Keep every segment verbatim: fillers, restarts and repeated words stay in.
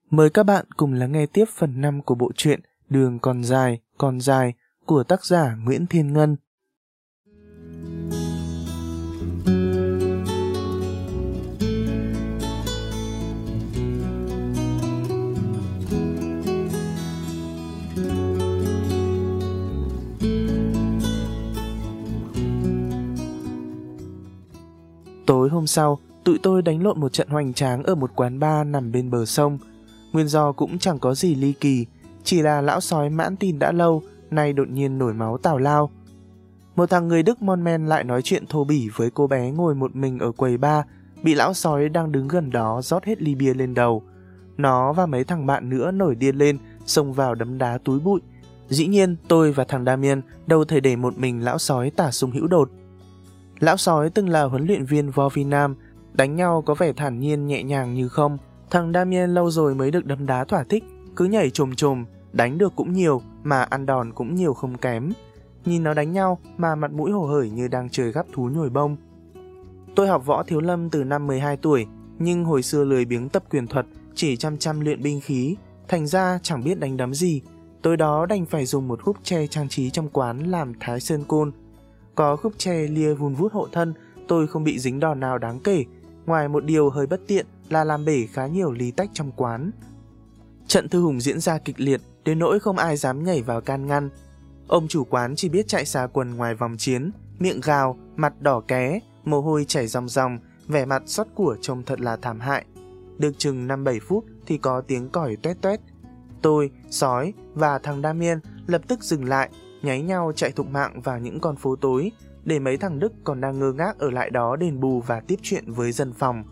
Mời các bạn cùng lắng nghe tiếp phần năm của bộ truyện Đường còn dài, còn dài của tác giả Nguyễn Thiên Ngân. Tối hôm sau, tụi tôi đánh lộn một trận hoành tráng ở một quán bar nằm bên bờ sông. Nguyên do cũng chẳng có gì ly kỳ, chỉ là lão sói mãn tin đã lâu, nay đột nhiên nổi máu tào lao. Một thằng người Đức mon men lại nói chuyện thô bỉ với cô bé ngồi một mình ở quầy bar, bị lão sói đang đứng gần đó rót hết ly bia lên đầu. Nó và mấy thằng bạn nữa nổi điên lên, xông vào đấm đá túi bụi. Dĩ nhiên, tôi và thằng Damien đâu thể để một mình lão sói tả sung hữu đột. Lão sói từng là huấn luyện viên võ Việt Nam, đánh nhau có vẻ thản nhiên nhẹ nhàng như không. Thằng Damien lâu rồi mới được đấm đá thỏa thích, cứ nhảy chồm chồm, đánh được cũng nhiều mà ăn đòn cũng nhiều không kém. Nhìn nó đánh nhau mà mặt mũi hồ hởi như đang chơi gắp thú nhồi bông. Tôi học võ thiếu lâm từ năm mười hai tuổi, nhưng hồi xưa lười biếng tập quyền thuật, chỉ chăm chăm luyện binh khí, thành ra chẳng biết đánh đấm gì. Tối đó đành phải dùng một khúc tre trang trí trong quán làm thái sơn côn. Có khúc tre lia vun vút hộ thân, tôi không bị dính đòn nào đáng kể, ngoài một điều hơi bất tiện là làm bể khá nhiều ly tách trong quán. Trận thư hùng diễn ra kịch liệt, đến nỗi không ai dám nhảy vào can ngăn. Ông chủ quán chỉ biết chạy xà quần ngoài vòng chiến, miệng gào, mặt đỏ ké, mồ hôi chảy ròng ròng, vẻ mặt xót của trông thật là thảm hại. Được chừng năm bảy phút thì có tiếng còi toét toét. Tôi, sói và thằng Damien lập tức dừng lại, nháy nhau chạy thục mạng vào những con phố tối, để mấy thằng Đức còn đang ngơ ngác ở lại đó đền bù và tiếp chuyện với dân phòng.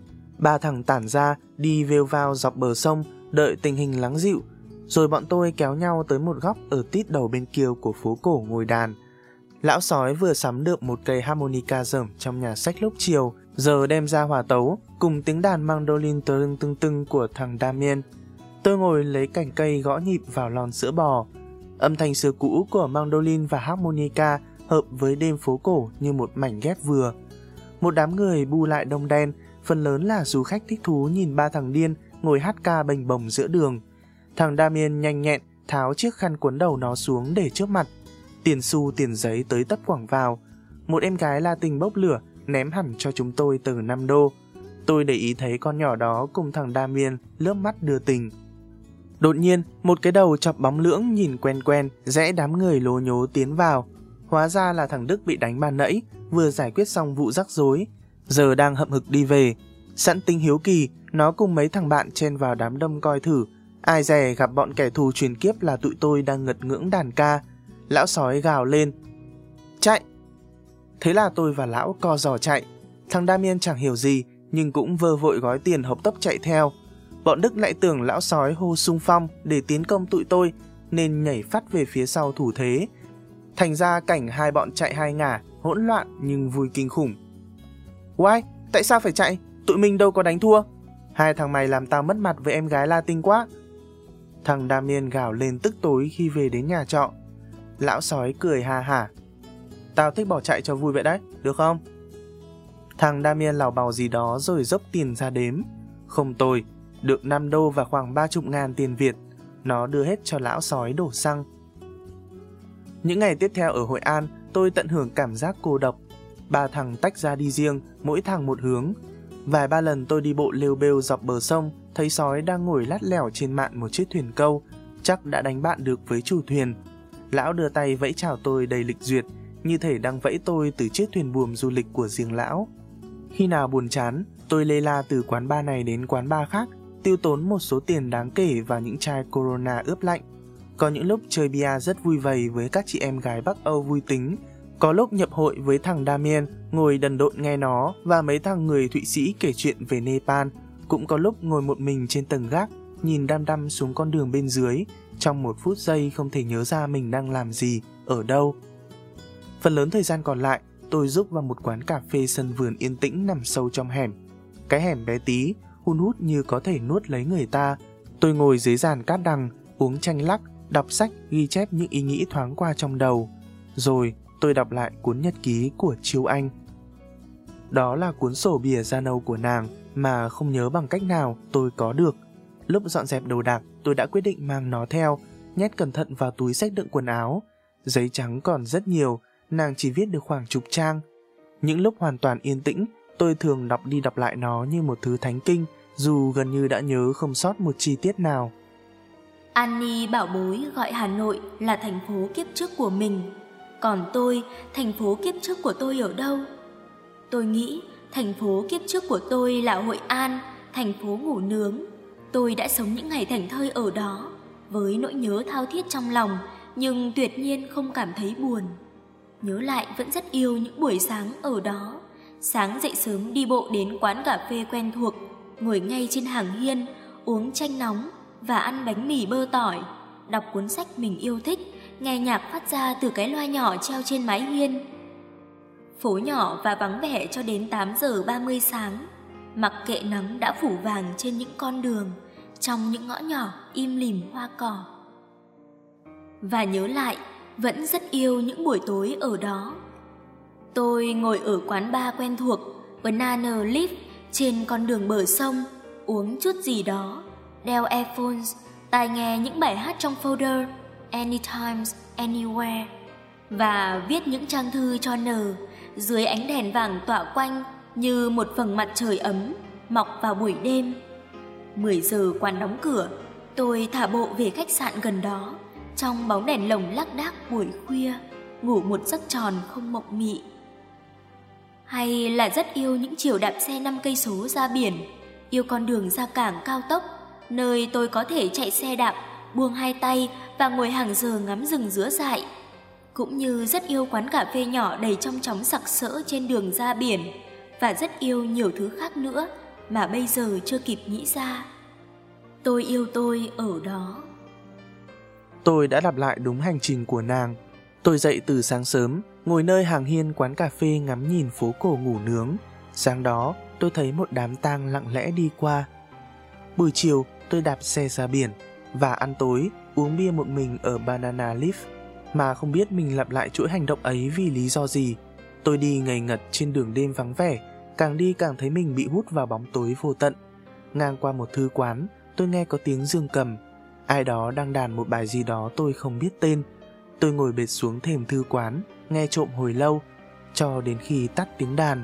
Ba thằng tản ra đi vêu vào dọc bờ sông, đợi tình hình lắng dịu, rồi bọn tôi kéo nhau tới một góc ở tít đầu bên kia của phố cổ ngồi đàn. Lão sói vừa sắm được một cây harmonica dởm trong nhà sách lúc chiều, giờ đem ra hòa tấu cùng tiếng đàn mandolin tưng tưng tưng của thằng Damien. Tôi ngồi lấy cành cây gõ nhịp vào lon sữa bò. Âm thanh xưa cũ của mandolin và harmonica hợp với đêm phố cổ như một mảnh ghép vừa. Một đám người bu lại đông đen, phần lớn là du khách thích thú nhìn ba thằng điên ngồi hát ca bềnh bồng giữa đường. Thằng Damien nhanh nhẹn tháo chiếc khăn quấn đầu nó xuống để trước mặt. Tiền xu tiền giấy tới tấp quẳng vào. Một em gái la tình bốc lửa ném hẳn cho chúng tôi từ năm đô. Tôi để ý thấy con nhỏ đó cùng thằng Damien lướt mắt đưa tình. Đột nhiên, một cái đầu chọc bóng lưỡng nhìn quen quen rẽ đám người lố nhố tiến vào. Hóa ra là thằng Đức bị đánh ban nãy, vừa giải quyết xong vụ rắc rối, giờ đang hậm hực đi về. Sẵn tính hiếu kỳ, nó cùng mấy thằng bạn chen vào đám đông coi thử. Ai dè gặp bọn kẻ thù truyền kiếp là tụi tôi đang ngật ngưỡng đàn ca. Lão sói gào lên: chạy! Thế là tôi và lão co giò chạy. Thằng Damien chẳng hiểu gì, nhưng cũng vơ vội gói tiền hộc tốc chạy theo. Bọn Đức lại tưởng lão sói hô xung phong để tiến công tụi tôi, nên nhảy phát về phía sau thủ thế. Thành ra cảnh hai bọn chạy hai ngả, hỗn loạn nhưng vui kinh khủng. Uai, tại sao phải chạy? Tụi mình đâu có đánh thua. Hai thằng mày làm tao mất mặt với em gái La Tinh quá. Thằng Damien gào lên tức tối khi về đến nhà trọ. Lão sói cười ha hả. Tao thích bỏ chạy cho vui vậy đấy, được không? Thằng Damien lào bào gì đó rồi dốc tiền ra đếm. Không tồi, được năm đô và khoảng ba chục ngàn tiền Việt. Nó đưa hết cho lão sói đổ xăng. Những ngày tiếp theo ở Hội An, tôi tận hưởng cảm giác cô độc. Ba thằng tách ra đi riêng, mỗi thằng một hướng. Vài ba lần tôi đi bộ lêu bêu dọc bờ sông, thấy sói đang ngồi lắt lẻo trên mạn một chiếc thuyền câu, chắc đã đánh bạn được với chủ thuyền. Lão đưa tay vẫy chào tôi đầy lịch duyệt, như thể đang vẫy tôi từ chiếc thuyền buồm du lịch của riêng lão. Khi nào buồn chán, tôi lê la từ quán bar này đến quán bar khác, tiêu tốn một số tiền đáng kể vào những chai Corona ướp lạnh. Có những lúc chơi bia rất vui vầy với các chị em gái Bắc Âu vui tính. Có lúc nhập hội với thằng Damien, ngồi đần độn nghe nó và mấy thằng người Thụy Sĩ kể chuyện về Nepal. Cũng có lúc ngồi một mình trên tầng gác, nhìn đăm đăm xuống con đường bên dưới, trong một phút giây không thể nhớ ra mình đang làm gì, ở đâu. Phần lớn thời gian còn lại, tôi rúc vào một quán cà phê sân vườn yên tĩnh nằm sâu trong hẻm. Cái hẻm bé tí, hun hút như có thể nuốt lấy người ta. Tôi ngồi dưới giàn cát đằng, uống chanh lắc, đọc sách, ghi chép những ý nghĩ thoáng qua trong đầu. Rồi tôi đọc lại cuốn nhật ký của Chiêu Anh. Đó là cuốn sổ bìa da nâu của nàng mà không nhớ bằng cách nào tôi có được. Lúc dọn dẹp đồ đạc, tôi đã quyết định mang nó theo, nhét cẩn thận vào túi xách đựng quần áo. Giấy trắng còn rất nhiều, nàng chỉ viết được khoảng chục trang. Những lúc hoàn toàn yên tĩnh, tôi thường đọc đi đọc lại nó như một thứ thánh kinh, dù gần như đã nhớ không sót một chi tiết nào. Annie bảo bối gọi Hà Nội là thành phố kiếp trước của mình. Còn tôi, thành phố kiếp trước của tôi ở đâu? Tôi nghĩ thành phố kiếp trước của tôi là Hội An, thành phố ngủ nướng. Tôi đã sống những ngày thảnh thơi ở đó, với nỗi nhớ thao thiết trong lòng, nhưng tuyệt nhiên không cảm thấy buồn. Nhớ lại vẫn rất yêu những buổi sáng ở đó. Sáng dậy sớm đi bộ đến quán cà phê quen thuộc, ngồi ngay trên hàng hiên, uống chanh nóng và ăn bánh mì bơ tỏi, đọc cuốn sách mình yêu thích, nghe nhạc phát ra từ cái loa nhỏ treo trên mái hiên. Phố nhỏ và vắng vẻ cho đến tám giờ ba mươi sáng, mặc kệ nắng đã phủ vàng trên những con đường, trong những ngõ nhỏ im lìm hoa cỏ. Và nhớ lại, vẫn rất yêu những buổi tối ở đó. Tôi ngồi ở quán bar quen thuộc, Banana Leaf, trên con đường bờ sông, uống chút gì đó, đeo earphones, tai nghe những bài hát trong folder Anytime, Anywhere, và viết những trang thư cho N dưới ánh đèn vàng tỏa quanh như một vầng mặt trời ấm mọc vào buổi đêm. Mười giờ quán đóng cửa, tôi thả bộ về khách sạn gần đó, trong bóng đèn lồng lác đác buổi khuya, ngủ một giấc tròn không mộng mị. Hay là rất yêu những chiều đạp xe năm cây số ra biển, yêu con đường ra cảng cao tốc, nơi tôi có thể chạy xe đạp, buông hai tay và ngồi hàng giờ ngắm rừng dứa dại. Cũng như rất yêu quán cà phê nhỏ đầy trong chóng sặc sỡ trên đường ra biển, và rất yêu nhiều thứ khác nữa mà bây giờ chưa kịp nghĩ ra. Tôi yêu tôi ở đó. Tôi đã lặp lại đúng hành trình của nàng. Tôi dậy từ sáng sớm, ngồi nơi hàng hiên quán cà phê ngắm nhìn phố cổ ngủ nướng. Sáng đó, tôi thấy một đám tang lặng lẽ đi qua. Buổi chiều, tôi đạp xe ra biển và ăn tối, uống bia một mình ở Banana Leaf, mà không biết mình lặp lại chuỗi hành động ấy vì lý do gì. Tôi đi ngây ngật trên đường đêm vắng vẻ, càng đi càng thấy mình bị hút vào bóng tối vô tận. Ngang qua một thư quán, tôi nghe có tiếng dương cầm. Ai đó đang đàn một bài gì đó tôi không biết tên. Tôi ngồi bệt xuống thềm thư quán, nghe trộm hồi lâu, cho đến khi tắt tiếng đàn.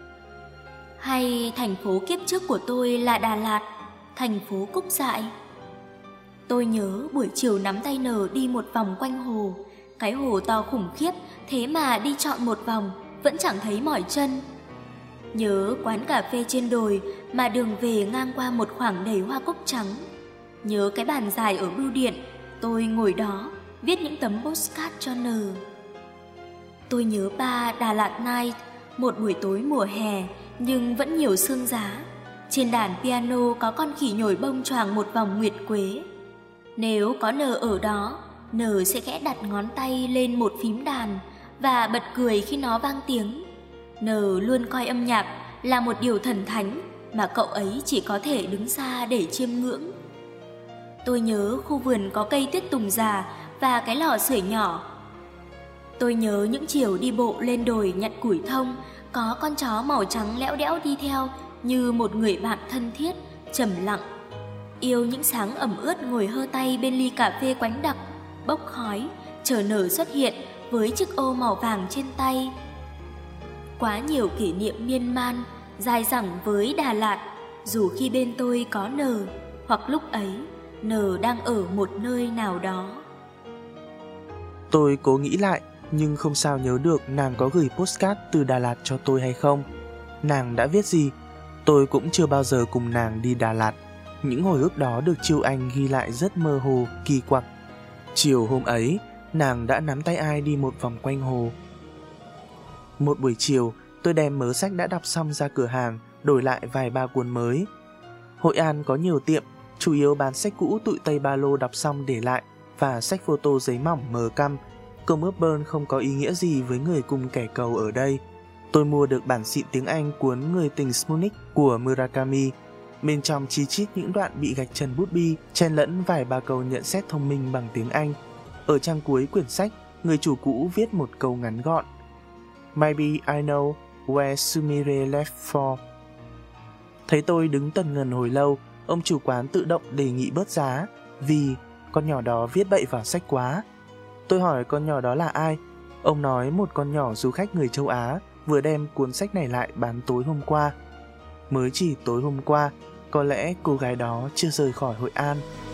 Hay thành phố kiếp trước của tôi là Đà Lạt, thành phố cúc dại. Tôi nhớ buổi chiều nắm tay N đi một vòng quanh hồ. Cái hồ to khủng khiếp, thế mà đi trọn một vòng vẫn chẳng thấy mỏi chân. Nhớ quán cà phê trên đồi mà đường về ngang qua một khoảng đầy hoa cúc trắng. Nhớ cái bàn dài ở bưu điện, tôi ngồi đó viết những tấm postcard cho N. Tôi nhớ ba Đà Lạt Night, một buổi tối mùa hè nhưng vẫn nhiều sương giá. Trên đàn piano có con khỉ nhồi bông choàng một vòng nguyệt quế. Nếu có N ở đó, N sẽ khẽ đặt ngón tay lên một phím đàn và bật cười khi nó vang tiếng. N luôn coi âm nhạc là một điều thần thánh mà cậu ấy chỉ có thể đứng xa để chiêm ngưỡng. Tôi nhớ khu vườn có cây tuyết tùng già và cái lò sưởi nhỏ. Tôi nhớ những chiều đi bộ lên đồi nhặt củi thông, có con chó màu trắng lẽo đẽo đi theo như một người bạn thân thiết, trầm lặng. Yêu những sáng ẩm ướt ngồi hơ tay bên ly cà phê quánh đặc, bốc khói, chờ N xuất hiện với chiếc ô màu vàng trên tay. Quá nhiều kỷ niệm miên man, dài dẳng với Đà Lạt, dù khi bên tôi có N, hoặc lúc ấy N đang ở một nơi nào đó. Tôi cố nghĩ lại, nhưng không sao nhớ được nàng có gửi postcard từ Đà Lạt cho tôi hay không. Nàng đã viết gì? Tôi cũng chưa bao giờ cùng nàng đi Đà Lạt. Những hồi ức đó được Chiêu Anh ghi lại rất mơ hồ, kỳ quặc. Chiều hôm ấy, nàng đã nắm tay ai đi một vòng quanh hồ. Một buổi chiều, tôi đem mớ sách đã đọc xong ra cửa hàng, đổi lại vài ba cuốn mới. Hội An có nhiều tiệm, chủ yếu bán sách cũ tụi Tây ba lô đọc xong để lại và sách photo giấy mỏng mờ căm. Công ước Bern không có ý nghĩa gì với người cùng kẻ cầu ở đây. Tôi mua được bản xịn tiếng Anh cuốn Người tình Smoonick của Murakami. Bên trong chi chít những đoạn bị gạch chân bút bi, chen lẫn vài ba câu nhận xét thông minh bằng tiếng Anh. Ở trang cuối quyển sách, người chủ cũ viết một câu ngắn gọn: Maybe I know where Sumire left for. Thấy tôi đứng tần ngần hồi lâu, Ông chủ quán tự động đề nghị bớt giá vì con nhỏ đó viết bậy vào sách quá. Tôi hỏi con nhỏ đó là ai. Ông nói một con nhỏ du khách người châu Á vừa đem cuốn sách này lại bán tối hôm qua. Mới chỉ tối hôm qua, có lẽ cô gái đó chưa rời khỏi Hội An.